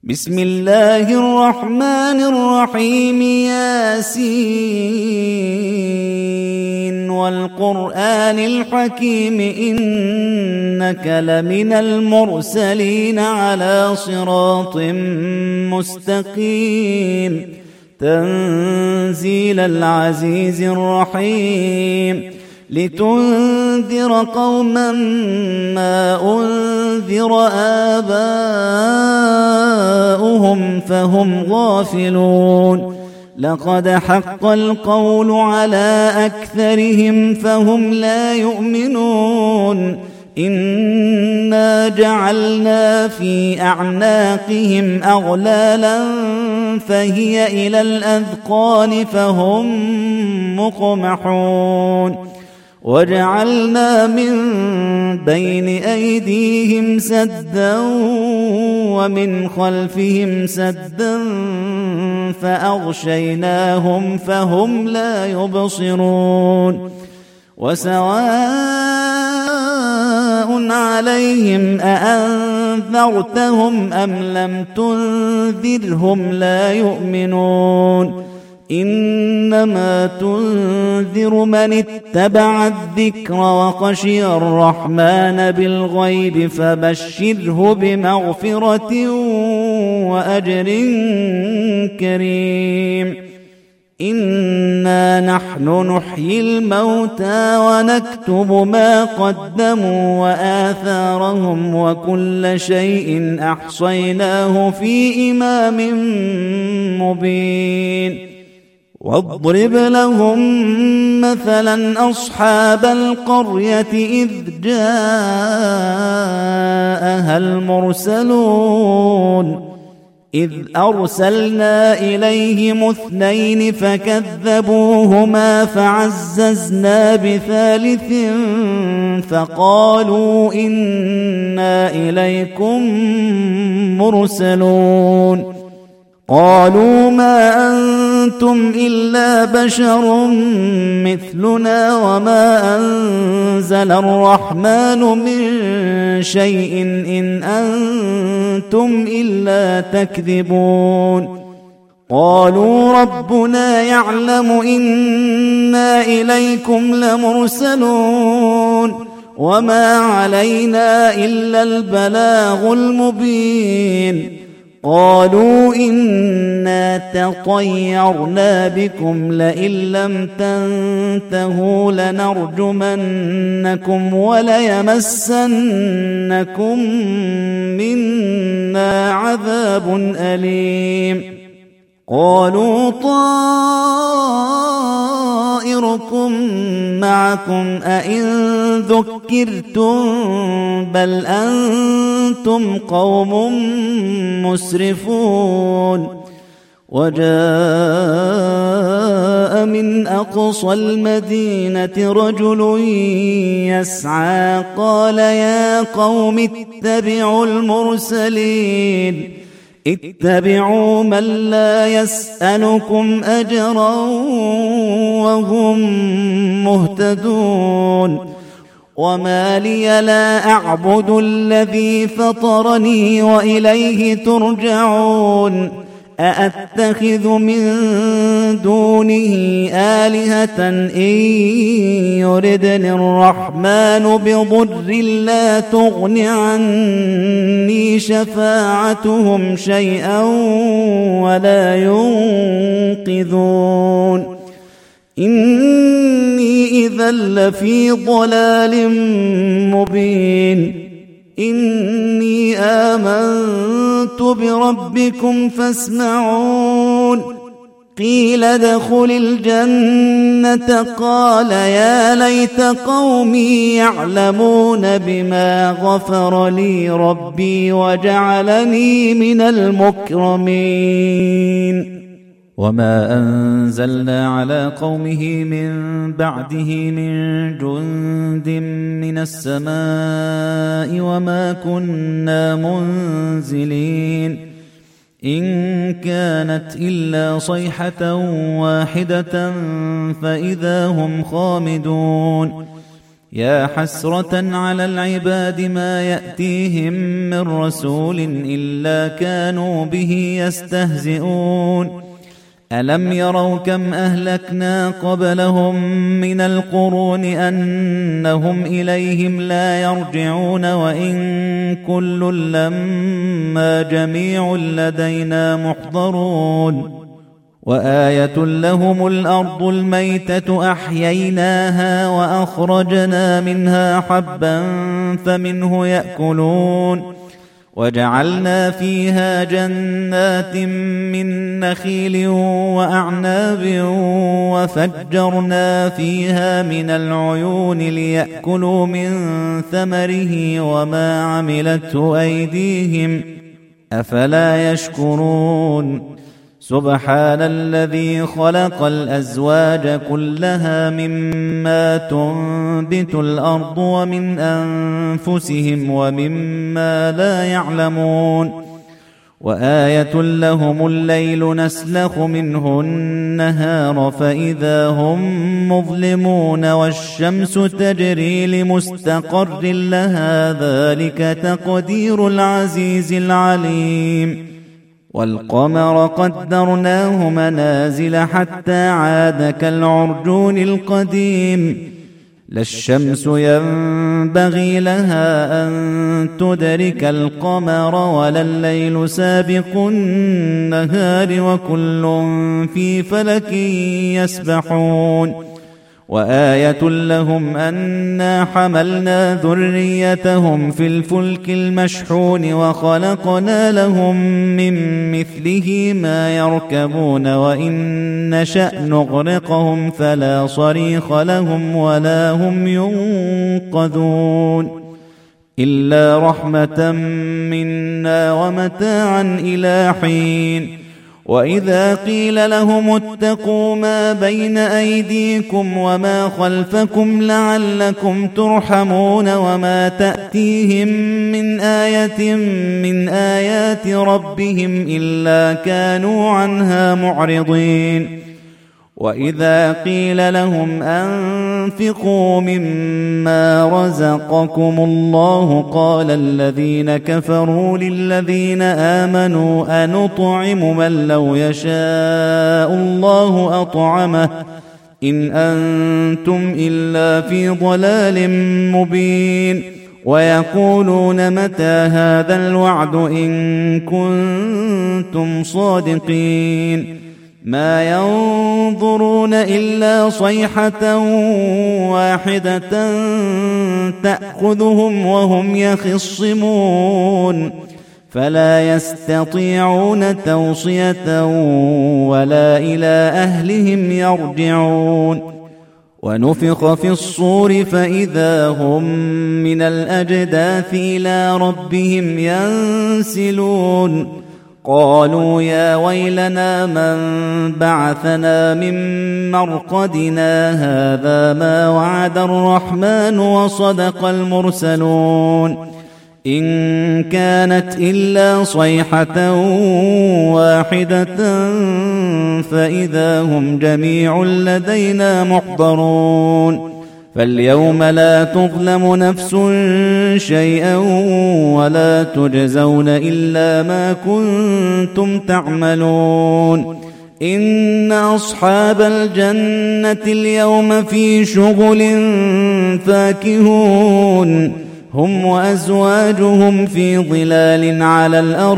بسم الله الرحمن الرحيم. ياسين والقرآن الحكيم إنك لمن المرسلين على صراط مستقيم تنزيل العزيز الرحيم لتنذر قوما ما أنذر آباؤهم فهم غافلون لقد حق القول على أكثرهم فهم لا يؤمنون إنا جعلنا في أعناقهم أغلالا فهي إلى الأذقان فهم مقمحون وجعلنا من بين أيديهم سدا ومن خلفهم سدا فأغشيناهم فهم لا يبصرون وسواء عليهم أأنذرتهم أم لم تنذرهم لا يؤمنون إنما تنذر من اتبع الذكر وخشي الرحمن بالغيب فبشره بمغفرة وأجر كريم إنا نحن نحيي الموتى ونكتب ما قدموا وآثارهم وكل شيء أحصيناه في إمام مبين واضرب لهم مثلا أصحاب القرية إذ جاءها المرسلون إذ أرسلنا إليهم 2 فكذبوهما فعززنا بثالث فقالوا إنا إليكم مرسلون قالوا ما أنتم إلا بشر مثلنا وما أنزل الرحمن من شيء إن أنتم إلا تكذبون قالوا ربنا يعلم إنا إليكم لمرسلون وما علينا إلا البلاغ المبين قالوا إنا تطيرنا بكم لئن لم تنتهوا لنرجمنكم وليمسنكم منا عذاب أليم قالوا طائركم معكم أئن ذكرتم بل أنتم قوم مسرفون وجاء من أقصى المدينة رجل يسعى قال يا قوم اتبعوا المرسلين اتبعوا من لا يسألكم أجرا وهم مهتدون وما لي لا أعبد الذي فطرني وإليه ترجعون أأتخذ من دونه آلهة إن يردني الرحمن بضر لا تغن عني شفاعتهم شيئا ولا ينقذون إني إذا لفي ضلال مبين إني آمنت بربكم فاسمعون قيل ادخل الجنة قال يا ليت قومي يعلمون بما غفر لي ربي وجعلني من المكرمين وما أنزلنا على قومه من بعده من جند من السماء وما كنا منزلين إن كانت إلا صيحة واحدة فإذا هم خامدون يا حسرة على العباد ما يأتيهم من رسول إلا كانوا به يستهزئون ألم يروا كم أهلكنا قبلهم من القرون أنهم إليهم لا يرجعون وإن كل لما جميع لدينا محضرون وآية لهم الأرض الميتة أحييناها وأخرجنا منها حبا فمنه يأكلون وجعلنا فيها جنات من نخيل وأعناب وفجرنا فيها من العيون ليأكلوا من ثمره وما عملته أيديهم أفلا يشكرون سبحان الذي خلق الأزواج كلها مما تنبت الأرض ومن أنفسهم ومما لا يعلمون وآية لهم الليل نسلخ منه النهار فإذا هم مظلمون والشمس تجري لمستقر لها ذلك تقدير العزيز العليم والقمر قدرناه منازل حتى عاد كالعرجون القديم لا الشمس ينبغي لها أن تدرك القمر ولا الليل سابق النهار وكل في فلك يسبحون وآية لهم أنا حملنا ذريتهم في الفلك المشحون وخلقنا لهم من مثله ما يركبون وإن نشأ نغرقهم فلا صريخ لهم ولا هم ينقذون إلا رحمة منا ومتاعا إلى حين وإذا قيل لهم اتقوا ما بين أيديكم وما خلفكم لعلكم ترحمون وما تأتيهم من آية من آيات ربهم إلا كانوا عنها معرضين وإذا قيل لهم أنفقوا مما رزقكم الله قال الذين كفروا للذين آمنوا أنطعم من لو يشاء الله أطعمه إن أنتم إلا في ضلال مبين ويقولون متى هذا الوعد إن كنتم صادقين ما ينظرون إلا صيحة واحدة تأخذهم وهم يخصمون فلا يستطيعون توصية ولا إلى أهلهم يرجعون ونفخ في الصور فإذا هم من الأجداث إلى ربهم ينسلون قالوا يا ويلنا من بعثنا من مرقدنا هذا ما وعد الرحمن وصدق المرسلون إن كانت إلا صيحة واحدة فإذا هم جميع لدينا محضرون فاليوم لا تظلم نفس شيئا ولا تجزون إلا ما كنتم تعملون إن أصحاب الجنة اليوم في شغل فاكهون هم وأزواجهم في ظلال على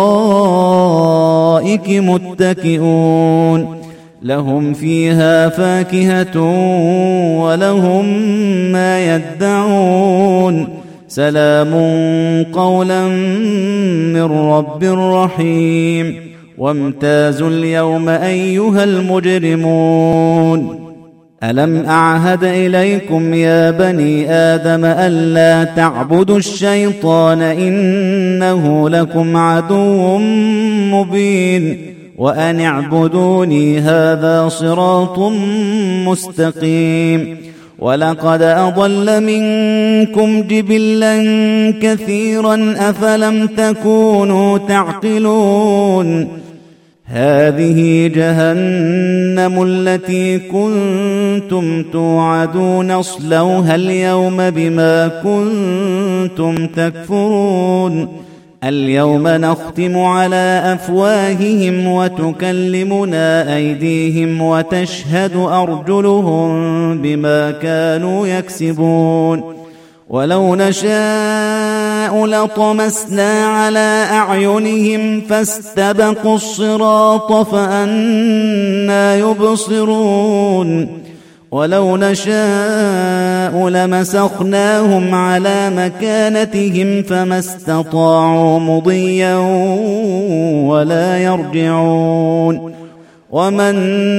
الأرائك متكئون لهم فيها فاكهة ولهم ما يدعون سلام قولا من رب رحيم وامتازوا اليوم أيها المجرمون ألم أعهد إليكم يا بني آدم ألا تعبدوا الشيطان إنه لكم عدو مبين وأن اعبدوني هذا صراط مستقيم ولقد أضل منكم جبلا كثيرا أفلم تكونوا تعقلون هذه جهنم التي كنتم توعدون اصلوها اليوم بما كنتم تكفرون اليوم نختم على أفواههم وتكلمنا أيديهم وتشهد أرجلهم بما كانوا يكسبون ولو نشاء لطمسنا على أعينهم فاستبقوا الصراط فأنى يبصرون ولو نشاء لمسخناهم على مكانتهم فما استطاعوا مضيا ولا يرجعون ومن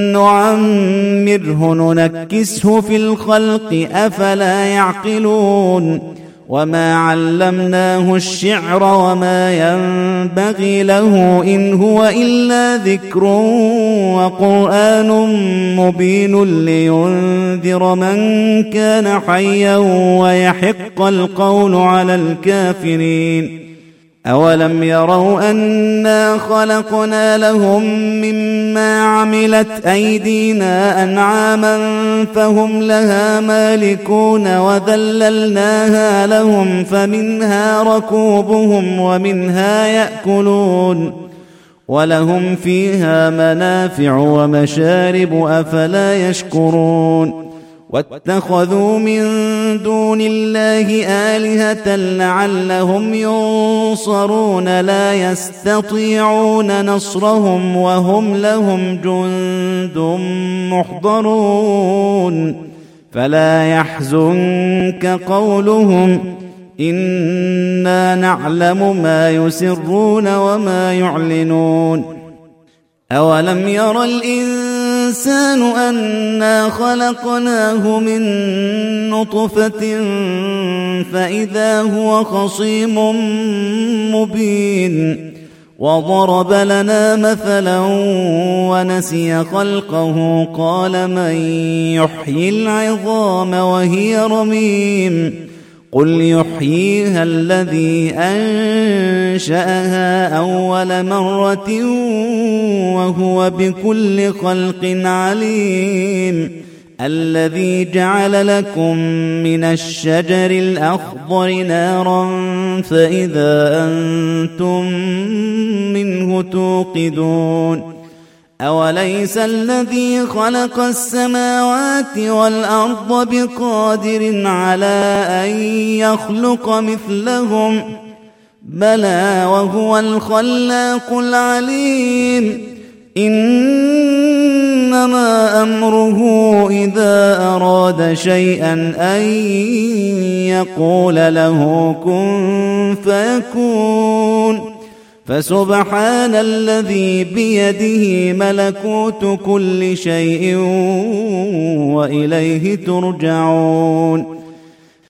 نعمره ننكسه في الخلق أفلا يعقلون وما علمناه الشعر وما ينبغي له إن هو إلا ذكر وقرآن مبين لينذر من كان حيا ويحق القول على الكافرين أولم يروا أنا خلقنا لهم مما عملت أيدينا أنعاما فهم لها مالكون وذللناها لهم فمنها ركوبهم ومنها يأكلون ولهم فيها منافع ومشارب أفلا يشكرون واتخذوا من دون الله آلهة لعلهم ينصرون لا يستطيعون نصرهم وهم لهم جند محضرون فلا يحزنك قولهم إنا نعلم ما يسرون وما يعلنون أولم ير الإنسان أنا خلقناه من نطفة فإذا هو خصيم مبين وضرب لنا مثلا ونسي خلقه قال من يحيي العظام وهي رميم قل يحييها الذي أنشأها أول مرة وهو بكل خلق عليم الذي جعل لكم من الشجر الأخضر نارا فإذا أنتم منه توقدون أوليس الذي خلق السماوات والأرض بقادر على أن يخلق مثلهم بلى وهو الخلاق العليم إنما أمره إذا أراد شيئا أن يقول له كن فيكون فسبحان الذي بيده ملكوت كل شيء وإليه ترجعون